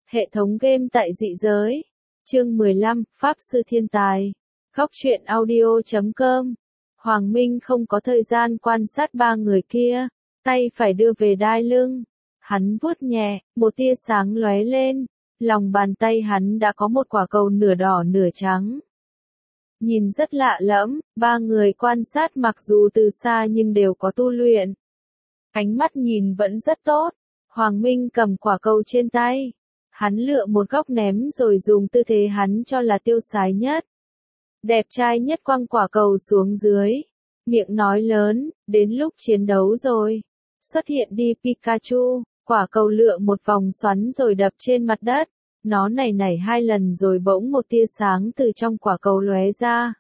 Hệ thống game tại dị giới. Chương 15, Pháp sư thiên tài. Góc truyện audio.com. Hoàng Minh không có thời gian quan sát ba người kia, tay phải đưa về đai lưng. Hắn vuốt nhẹ, một tia sáng lóe lên, lòng bàn tay hắn đã có một quả cầu nửa đỏ nửa trắng. Nhìn rất lạ lẫm, ba người quan sát mặc dù từ xa nhưng đều có tu luyện. Ánh mắt nhìn vẫn rất tốt. Hoàng Minh cầm quả cầu trên tay. Hắn lựa một góc ném rồi dùng tư thế hắn cho là tiêu sái nhất. Đẹp trai nhất quăng quả cầu xuống dưới. Miệng nói lớn, đến lúc chiến đấu rồi. Xuất hiện đi Pikachu, quả cầu lựa một vòng xoắn rồi đập trên mặt đất. Nó nảy hai lần rồi bỗng một tia sáng từ trong quả cầu lóe ra.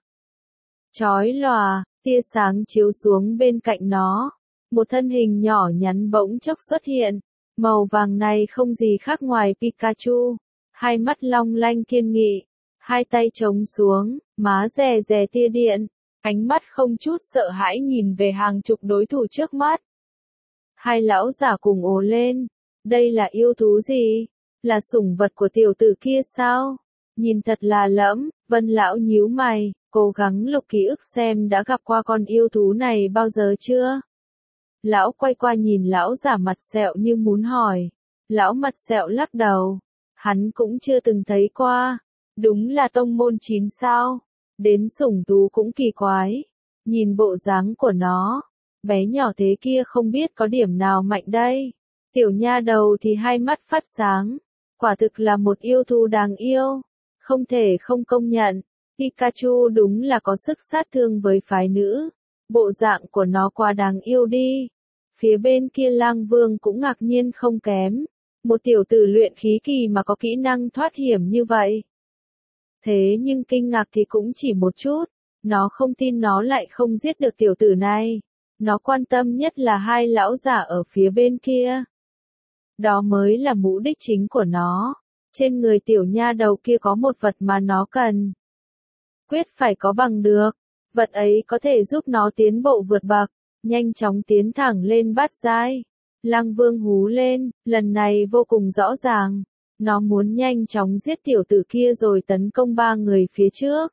Chói lòa, tia sáng chiếu xuống bên cạnh nó. Một thân hình nhỏ nhắn bỗng chốc xuất hiện. Màu vàng này không gì khác ngoài Pikachu. Hai mắt long lanh kiên nghị. Hai tay chống xuống, má rè rè tia điện. Ánh mắt không chút sợ hãi nhìn về hàng chục đối thủ trước mắt. Hai lão giả cùng ồ lên. Đây là yêu thú gì? Là sủng vật của tiểu tử kia sao? Nhìn thật là lẫm. Vân lão nhíu mày, cố gắng lục ký ức xem đã gặp qua con yêu thú này bao giờ chưa? Lão quay qua nhìn lão giả mặt sẹo như muốn hỏi. Lão mặt sẹo lắc đầu. Hắn cũng chưa từng thấy qua. Đúng là tông môn 9 sao. Đến sủng thú cũng kỳ quái. Nhìn bộ dáng của nó. Bé nhỏ thế kia không biết có điểm nào mạnh đây. Tiểu nha đầu thì hai mắt phát sáng. Quả thực là một yêu thú đáng yêu. Không thể không công nhận. Pikachu đúng là có sức sát thương với phái nữ. Bộ dạng của nó quá đáng yêu đi. Phía bên kia Lang Vương cũng ngạc nhiên không kém. Một tiểu tử luyện khí kỳ mà có kỹ năng thoát hiểm như vậy. Thế nhưng kinh ngạc thì cũng chỉ một chút. Nó không tin nó lại không giết được tiểu tử này. Nó quan tâm nhất là hai lão giả ở phía bên kia. Đó mới là mục đích chính của nó. Trên người tiểu nha đầu kia có một vật mà nó cần. Quyết phải có bằng được. Vật ấy có thể giúp nó tiến bộ vượt bậc. Nhanh chóng tiến thẳng lên bát giai. Lăng Vương hú lên, lần này vô cùng rõ ràng. Nó muốn nhanh chóng giết tiểu tử kia rồi tấn công ba người phía trước.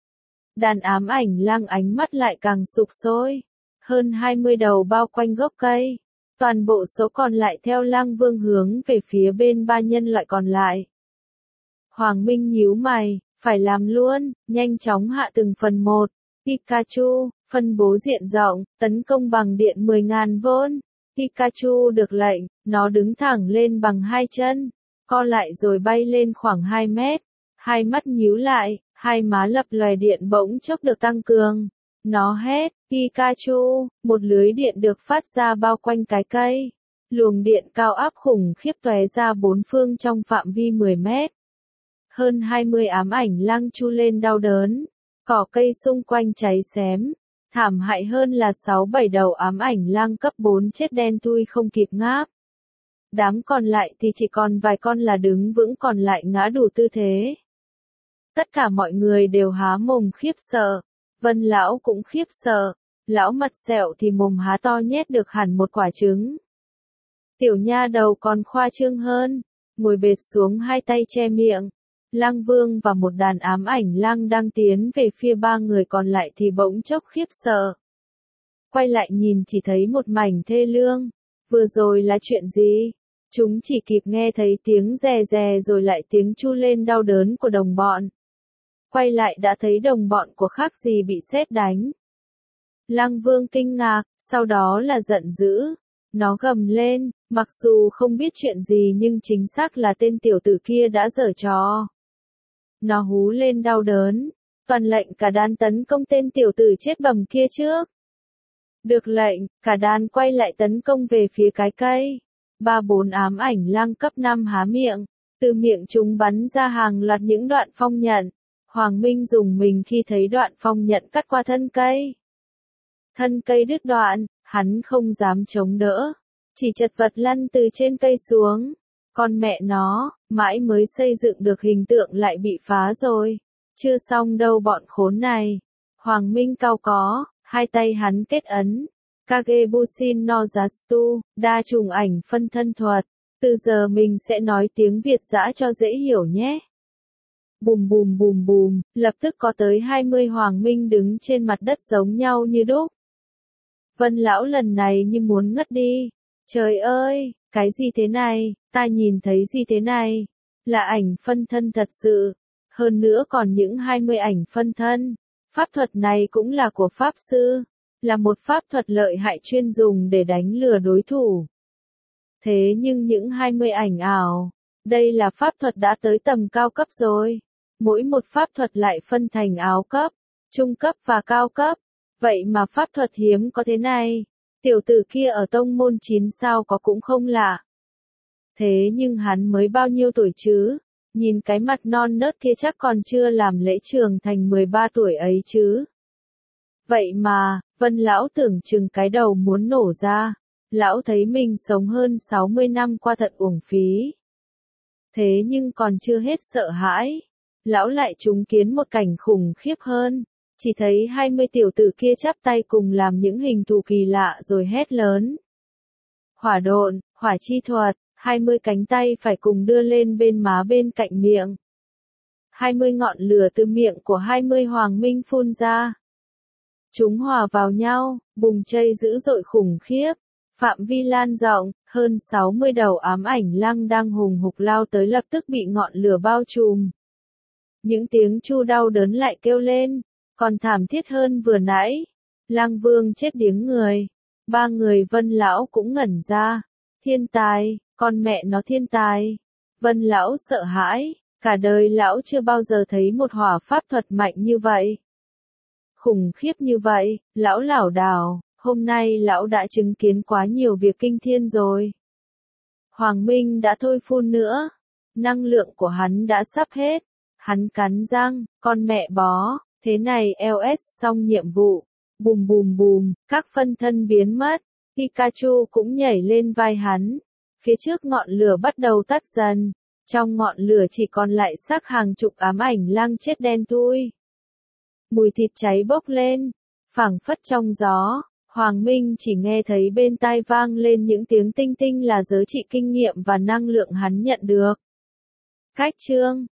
Đàn ám ảnh lang ánh mắt lại càng sục sôi. Hơn 20 đầu bao quanh gốc cây. Toàn bộ số còn lại theo Lăng Vương hướng về phía bên ba nhân loại còn lại. Hoàng Minh nhíu mày, phải làm luôn, nhanh chóng hạ từng phần một. Pikachu, phân bố diện rộng, tấn công bằng điện 10.000 vôn. Pikachu được lệnh, nó đứng thẳng lên bằng hai chân, co lại rồi bay lên khoảng 2 mét. Hai mắt nhíu lại, hai má lập lòe điện bỗng chốc được tăng cường. Nó hét, Pikachu, một lưới điện được phát ra bao quanh cái cây. Luồng điện cao áp khủng khiếp tóe ra bốn phương trong phạm vi 10 mét. Hơn 20 ám ảnh lang chu lên đau đớn. Cỏ cây xung quanh cháy xém. Thảm hại hơn là 6-7 đầu ám ảnh lang cấp 4 chết đen thui không kịp ngáp. Đám còn lại thì chỉ còn vài con là đứng vững còn lại ngã đủ tư thế. Tất cả mọi người đều há mồm khiếp sợ. Vân lão cũng khiếp sợ. Lão mặt sẹo thì mồm há to nhét được hẳn một quả trứng. Tiểu nha đầu còn khoa trương hơn. Ngồi bệt xuống hai tay che miệng. Lang Vương và một đàn ám ảnh lang đang tiến về phía ba người còn lại thì bỗng chốc khiếp sợ. Quay lại nhìn chỉ thấy một mảnh thê lương. Vừa rồi là chuyện gì? Chúng chỉ kịp nghe thấy tiếng rè rè rồi lại tiếng chu lên đau đớn của đồng bọn. Quay lại đã thấy đồng bọn của khác gì bị sét đánh. Lang Vương kinh ngạc, sau đó là giận dữ. Nó gầm lên, mặc dù không biết chuyện gì nhưng chính xác là tên tiểu tử kia đã giở trò. Nó hú lên đau đớn, toàn lệnh cả đàn tấn công tên tiểu tử chết bầm kia trước. Được lệnh, cả đàn quay lại tấn công về phía cái cây. 3-4 ám ảnh lang cấp 5 há miệng, từ miệng chúng bắn ra hàng loạt những đoạn phong nhận. Hoàng Minh dùng mình khi thấy đoạn phong nhận cắt qua thân cây. Thân cây đứt đoạn, hắn không dám chống đỡ, chỉ chật vật lăn từ trên cây xuống. Con mẹ nó, mãi mới xây dựng được hình tượng lại bị phá rồi. Chưa xong đâu bọn khốn này. Hoàng Minh cao có, hai tay hắn kết ấn. Kagebushin no Jastu, đa trùng ảnh phân thân thuật. Từ giờ mình sẽ nói tiếng Việt dã cho dễ hiểu nhé. Bùm bùm bùm bùm, lập tức có tới 20 hoàng minh đứng trên mặt đất giống nhau như đúc. Vân lão lần này như muốn ngất đi. Trời ơi, cái gì thế này, ta nhìn thấy gì thế này? Là ảnh phân thân thật sự. Hơn nữa còn những 20 ảnh phân thân. Pháp thuật này cũng là của Pháp Sư. Là một pháp thuật lợi hại chuyên dùng để đánh lừa đối thủ. Thế nhưng những 20 ảnh ảo, đây là pháp thuật đã tới tầm cao cấp rồi. Mỗi một pháp thuật lại phân thành áo cấp, trung cấp và cao cấp. Vậy mà pháp thuật hiếm có thế này. Tiểu tử kia ở tông môn 9 sao có cũng không lạ. Thế nhưng hắn mới bao nhiêu tuổi chứ? Nhìn cái mặt non nớt kia chắc còn chưa làm lễ trưởng thành 13 tuổi ấy chứ. Vậy mà, Vân lão tưởng chừng cái đầu muốn nổ ra. Lão thấy mình sống hơn 60 năm qua thật uổng phí. Thế nhưng còn chưa hết sợ hãi. Lão lại chứng kiến một cảnh khủng khiếp hơn. Chỉ thấy 20 tiểu tử kia chắp tay cùng làm những hình thù kỳ lạ rồi hét lớn. Hỏa độn, hỏa chi thuật, 20 cánh tay phải cùng đưa lên bên má bên cạnh miệng. 20 ngọn lửa từ miệng của 20 hoàng minh phun ra. Chúng hòa vào nhau, bùng chây dữ dội khủng khiếp. Phạm vi lan rộng, hơn 60 đầu ám ảnh lăng đang hùng hục lao tới lập tức bị ngọn lửa bao trùm. Những tiếng chu đau đớn lại kêu lên, còn thảm thiết hơn vừa nãy. Lăng Vương chết điếng người. Ba người Vân lão cũng ngẩn ra. Thiên tài, con mẹ nó thiên tài. Vân lão sợ hãi, cả đời lão chưa bao giờ thấy một hỏa pháp thuật mạnh như vậy. Khủng khiếp như vậy, lão lảo đảo. Hôm nay lão đã chứng kiến quá nhiều việc kinh thiên rồi. Hoàng Minh đã thôi phun nữa. Năng lượng của hắn đã sắp hết. Hắn cắn răng, con mẹ bó, thế này LS xong nhiệm vụ. Bùm bùm bùm, các phân thân biến mất. Pikachu cũng nhảy lên vai hắn. Phía trước ngọn lửa bắt đầu tắt dần. Trong ngọn lửa chỉ còn lại xác hàng chục ám ảnh lang chết đen thui. Mùi thịt cháy bốc lên. Phảng phất trong gió. Hoàng Minh chỉ nghe thấy bên tai vang lên những tiếng tinh tinh là giá trị kinh nghiệm và năng lượng hắn nhận được. Cách chương